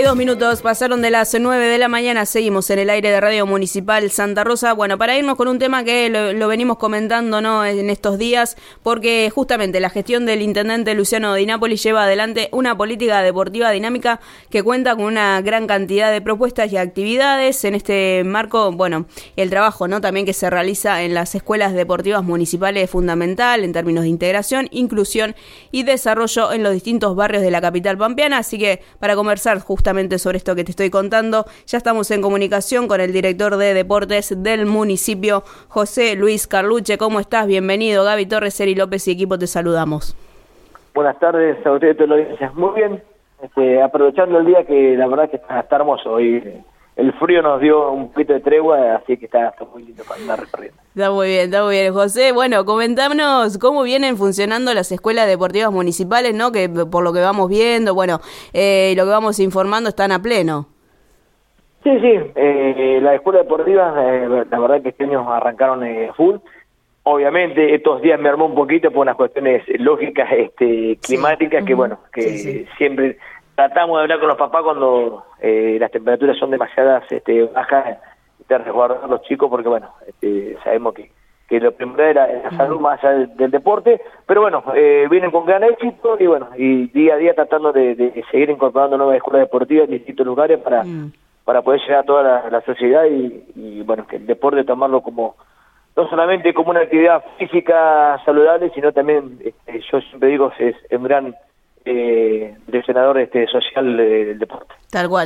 22 minutos pasaron de las 9 de la mañana, seguimos en el aire de Radio Municipal Santa Rosa. Bueno, para irnos con un tema que lo venimos comentando, ¿no?, en estos días, porque justamente la gestión del intendente Luciano Di Napoli lleva adelante una política deportiva dinámica que cuenta con una gran cantidad de propuestas y actividades. En este marco, bueno, el trabajo, ¿no?, también que se realiza en las escuelas deportivas municipales es fundamental en términos de integración, inclusión y desarrollo en los distintos barrios de la capital pampeana. Así que para conversar justamente sobre esto que te estoy contando, ya estamos en comunicación con el director de deportes del municipio, José Luis Carluche. ¿Cómo estás? Bienvenido. Gaby Torres, Eri López y equipo te saludamos. Buenas tardes a ustedes, todos los días. Muy bien, aprovechando el día que la verdad que está hermoso hoy. El frío nos dio un poquito de tregua, así que está muy lindo para andar recorriendo. Está muy bien, José. Bueno, comentámonos cómo vienen funcionando las escuelas deportivas municipales, ¿no? Que por lo que vamos viendo, bueno, lo que vamos informando están a pleno. Sí, las escuelas deportivas, la verdad que este año arrancaron full. Obviamente estos días me armó un poquito por unas cuestiones lógicas, climáticas, que bueno, que siempre tratamos de hablar con los papás cuando las temperaturas son demasiadas bajas, de resguardar a los chicos, porque bueno, sabemos que lo primero era la salud más allá del deporte, pero bueno, vienen con gran éxito y bueno, y día a día tratando de seguir incorporando nuevas escuelas deportivas en distintos lugares para poder llegar a toda la sociedad y bueno, que el deporte tomarlo como no solamente como una actividad física saludable, sino también, yo siempre digo, es un gran direccionador social del deporte. Tal cual.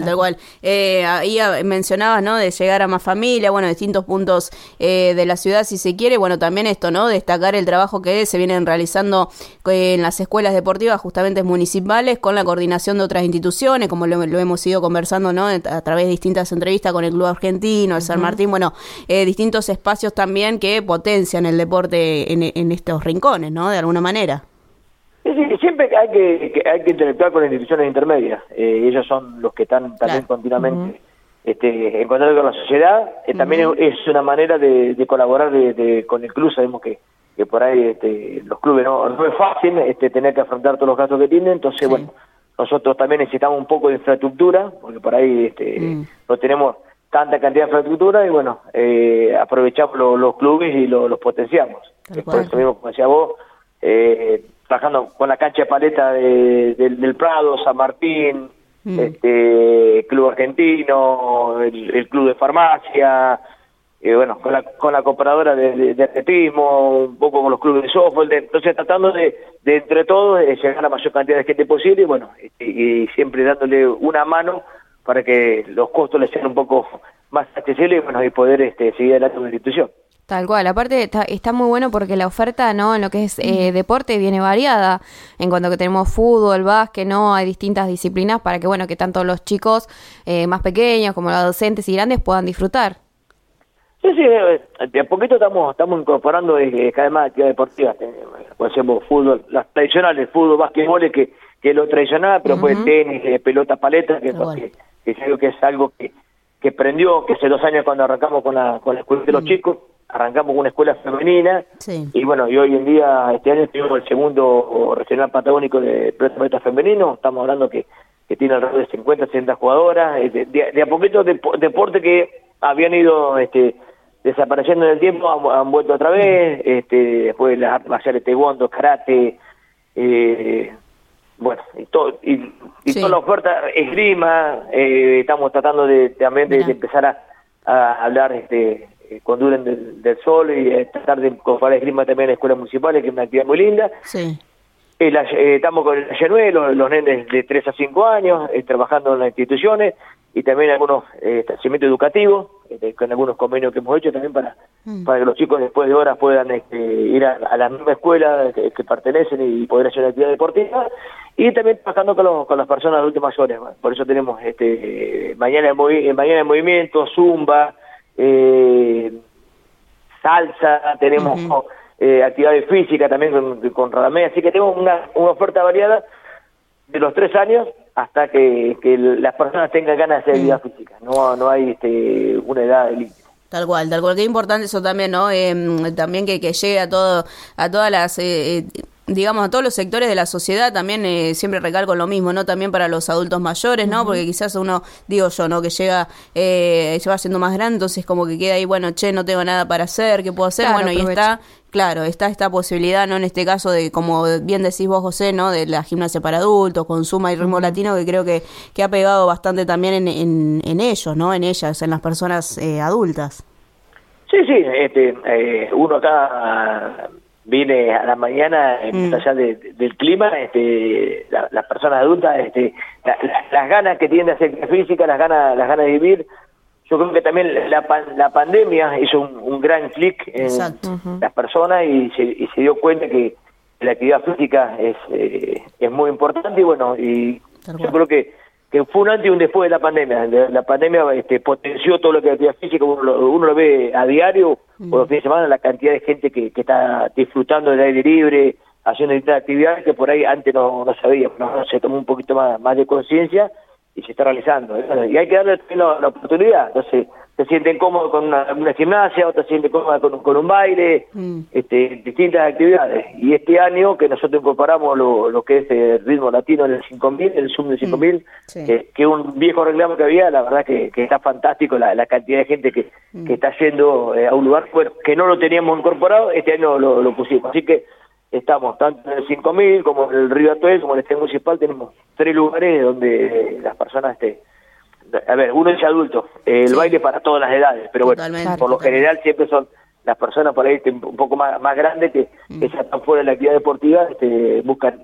Ahí mencionabas, ¿no?, de llegar a más familia, bueno, distintos puntos de la ciudad, si se quiere. Bueno, también esto, ¿no?, destacar el trabajo que se vienen realizando en las escuelas deportivas, justamente municipales, con la coordinación de otras instituciones, como lo hemos ido conversando, ¿no?, a través de distintas entrevistas con el Club Argentino, el San Martín, bueno, distintos espacios también que potencian el deporte en estos rincones, ¿no?, de alguna manera. Sí, siempre hay que interactuar con las instituciones intermedias. Ellos son los que están también continuamente en contacto con la sociedad. También es una manera de colaborar con el club. Sabemos que por ahí los clubes no es fácil tener que afrontar todos los gastos que tienen. Entonces, bueno, nosotros también necesitamos un poco de infraestructura, porque por ahí no tenemos tanta cantidad de infraestructura y bueno, aprovechamos los clubes y los potenciamos. Por eso mismo, como decía vos, trabajando con la cancha de paleta del Prado, San Martín, Club Argentino, el Club de Farmacia, bueno, con la compradora de atletismo, un poco con los clubes de softball, entonces tratando de entre todos llegar a la mayor cantidad de gente posible y bueno, y siempre dándole una mano para que los costos les sean un poco más accesibles y bueno, y poder seguir adelante con la institución. Tal cual, aparte está muy bueno porque la oferta, ¿no?, en lo que es deporte viene variada, en cuanto que tenemos fútbol, básquet, ¿no?, hay distintas disciplinas para que, bueno, que tanto los chicos más pequeños como los adolescentes y grandes puedan disfrutar. Sí, de a poquito estamos incorporando cada vez más actividades deportivas, por ejemplo, fútbol, las tradicionales, fútbol, básquetbol, que es lo tradicional, pero pues tenis, pelota, paleta, que creo que es algo que prendió, que hace 2 años cuando arrancamos con la escuela de los chicos, arrancamos con una escuela femenina y bueno, y hoy en día, este año tuvimos el segundo regional patagónico de pelota femenino, estamos hablando que tiene alrededor de 50, 60 jugadoras, de a poquito deporte que habían ido desapareciendo en el tiempo, han vuelto otra vez, después las artes marciales, taekwondo, karate, bueno, y toda la oferta esgrima, estamos tratando también de empezar a hablar con Duren del Sol y tratar de incorporar esgrima también en escuelas municipales, que es una actividad muy linda. Estamos con el Yenué, los nenes de 3 a 5 años, trabajando en las instituciones y también algunos establecimientos educativos, con algunos convenios que hemos hecho también para que los chicos después de horas puedan ir a la misma escuela que pertenecen y poder hacer una actividad deportiva, y también trabajando con las personas adultas mayores. Por eso tenemos mañana de movimiento, zumba, salsa, tenemos actividades físicas también con Radamés, así que tenemos una oferta variada de los 3 años hasta que las personas tengan ganas de hacer actividad física, no hay una edad de límite. Tal cual, qué importante eso también, ¿no? También que llegue a todas las digamos, a todos los sectores de la sociedad, también siempre recalco lo mismo, ¿no? También para los adultos mayores, ¿no? Porque quizás uno, digo yo, ¿no? Que llega, se va haciendo más grande, entonces como que queda ahí, bueno, no tengo nada para hacer, ¿qué puedo hacer? Claro, bueno, y está, claro, está esta posibilidad, ¿no? En este caso de, como bien decís vos, José, ¿no? De la gimnasia para adultos, con Zumba y Ritmo Latino, que creo que ha pegado bastante también en ellos, ¿no? En ellas, en las personas adultas. Sí, uno acá viene a la mañana, más allá del clima, las personas adultas, las ganas que tienen de hacer física, las ganas de vivir. Yo creo que también la pandemia hizo un gran clic en las personas y se dio cuenta que la actividad física es muy importante, y bueno, y yo creo que fue un antes y un después de la pandemia. La pandemia potenció todo lo que es actividad física, uno lo ve a diario, por los fines de semana, la cantidad de gente que está disfrutando del aire libre, haciendo distintas actividades que por ahí antes no sabía, ¿no? Se tomó un poquito más de conciencia y se está realizando, ¿eh? Y hay que darle la oportunidad. Entonces, se sienten cómodos con una gimnasia, otros se sienten cómodos con un baile, distintas actividades. Y este año que nosotros incorporamos lo que es el Ritmo Latino en el 5000, el Zoom del 5000, que es un viejo reclamo que había, la verdad que está fantástico la cantidad de gente que está yendo a un lugar que no lo teníamos incorporado, este año lo pusimos. Así que estamos tanto en el 5000 como en el Río Atuel, como en el Estadio Municipal, tenemos 3 lugares donde las personas a ver, uno es adulto, el baile para todas las edades, pero bueno, por lo general siempre son las personas por ahí un poco más grandes que ya están fuera de la actividad deportiva, buscan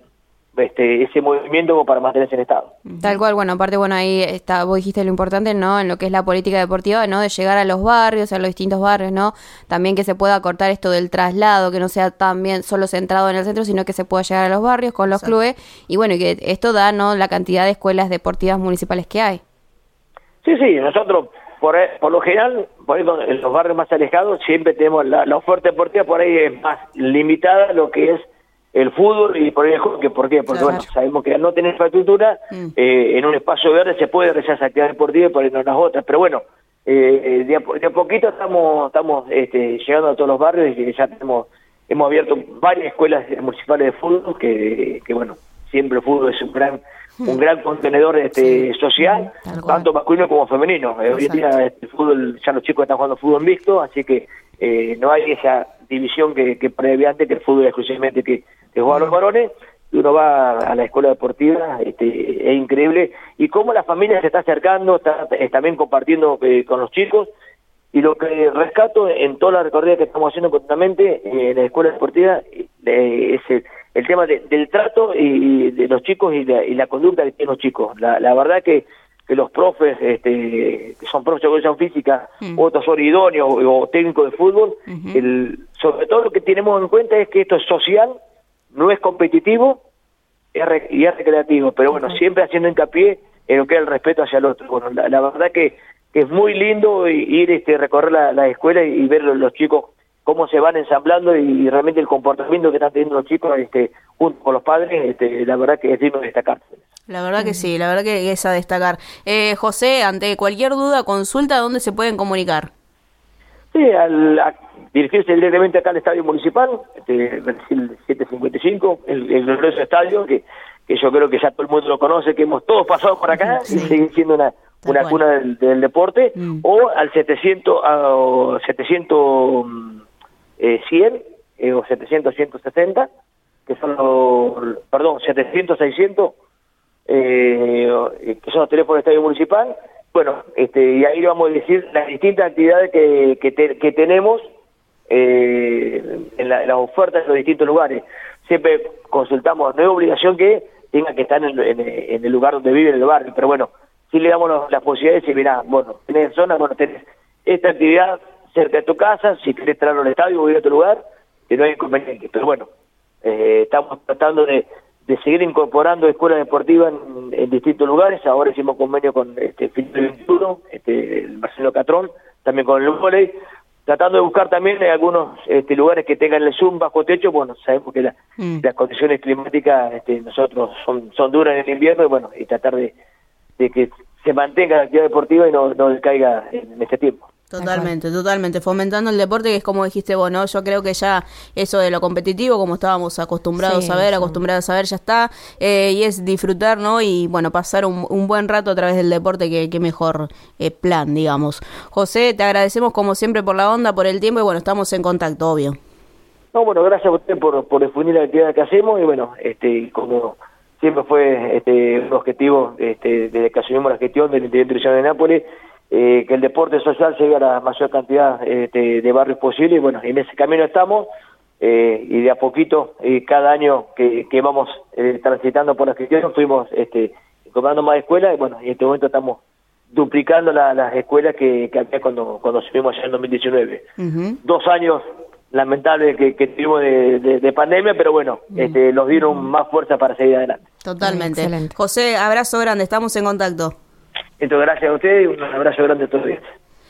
ese movimiento como para mantenerse en estado. Tal cual, bueno, aparte, bueno, ahí está, vos dijiste lo importante, ¿no? En lo que es la política deportiva, ¿no? De llegar a los barrios, a los distintos barrios, ¿no? También que se pueda cortar esto del traslado, que no sea también solo centrado en el centro, sino que se pueda llegar a los barrios con los clubes, y bueno, y que esto da, ¿no? La cantidad de escuelas deportivas municipales que hay. Sí, nosotros por lo general, por ahí en los barrios más alejados, siempre tenemos la oferta deportiva, por ahí es más limitada lo que es el fútbol y por ahí el hockey. ¿Por qué? Porque bueno, sabemos que al no tener infraestructura, en un espacio verde se puede realizar esa actividad deportiva y por ahí no las otras, pero bueno, de a poquito estamos llegando a todos los barrios y ya hemos abierto varias escuelas municipales de fútbol que bueno, siempre el fútbol es un gran contenedor social, tanto masculino como femenino. Hoy en día el fútbol, ya los chicos están jugando fútbol mixto, así que no hay esa división que previa antes, que el fútbol exclusivamente que juegan los varones, y uno va a la escuela deportiva, es increíble, y cómo la familia se está acercando, está también compartiendo con los chicos, y lo que rescato en toda la recorrida que estamos haciendo continuamente en la escuela deportiva es el tema del trato y de los chicos y la conducta que tienen los chicos. La verdad que los profes, que son profes de educación física, otros son idóneos o técnicos de fútbol, sobre todo lo que tenemos en cuenta es que esto es social, no es competitivo y es recreativo, pero bueno, siempre haciendo hincapié en lo que es el respeto hacia el otro. Bueno, la verdad que es muy lindo ir recorrer la escuela y ver los chicos cómo se van ensamblando y realmente el comportamiento que están teniendo los chicos junto con los padres, la verdad que es digno de destacar. La verdad que sí, la verdad que es a destacar. José, ante cualquier duda, consulta, ¿dónde se pueden comunicar? Sí, dirigirse directamente acá al Estadio Municipal, el 755, el glorioso estadio, que yo creo que ya todo el mundo lo conoce, que hemos todos pasado por acá y sigue siendo una cuna del deporte, o al 700 o 100 o 700-160, que son 700-600, que son los teléfonos del Estadio Municipal. Bueno, y ahí vamos a decir las distintas actividades que tenemos en la oferta de los distintos lugares. Siempre consultamos, no es obligación que tenga que estar en el lugar donde vive, en el barrio, pero bueno, sí le damos las posibilidades y mirá, bueno, tenés zona, bueno, tenés esta actividad cerca de tu casa, si querés traerlo al estadio o ir a otro lugar, que no hay inconveniente, pero bueno, estamos tratando de seguir incorporando escuelas deportivas en distintos lugares. Ahora hicimos convenio con Filipe 21, el Marcelo Catrón, también con el vóley, tratando de buscar también algunos lugares que tengan el Zoom bajo techo. Bueno, sabemos que las condiciones climáticas nosotros son duras en el invierno, y bueno, y tratar de que se mantenga la actividad deportiva y no caiga en este tiempo. Totalmente, fomentando el deporte, que es como dijiste vos, ¿no? Yo creo que ya eso de lo competitivo, como estábamos acostumbrados a ver, ya está, y es disfrutar, ¿no? Y bueno, pasar un buen rato a través del deporte, que mejor plan, digamos. José, te agradecemos como siempre por la onda, por el tiempo, y bueno, estamos en contacto, obvio. No, bueno, gracias a usted por difundir la actividad que hacemos, y bueno, como siempre fue un objetivo desde que asumimos la gestión del Intendente Luciano de Nápoles, que el deporte social llegue a la mayor cantidad de barrios posible, y bueno, en ese camino estamos, y de a poquito, cada año que vamos transitando por la gestión, fuimos comprando más escuelas, y bueno, en este momento estamos duplicando las escuelas que había cuando subimos allá en 2019. 2 años lamentables que tuvimos de pandemia, pero bueno, nos dieron más fuerza para seguir adelante. Totalmente. José, abrazo grande, estamos en contacto. Entonces, gracias a ustedes y un abrazo grande a todos.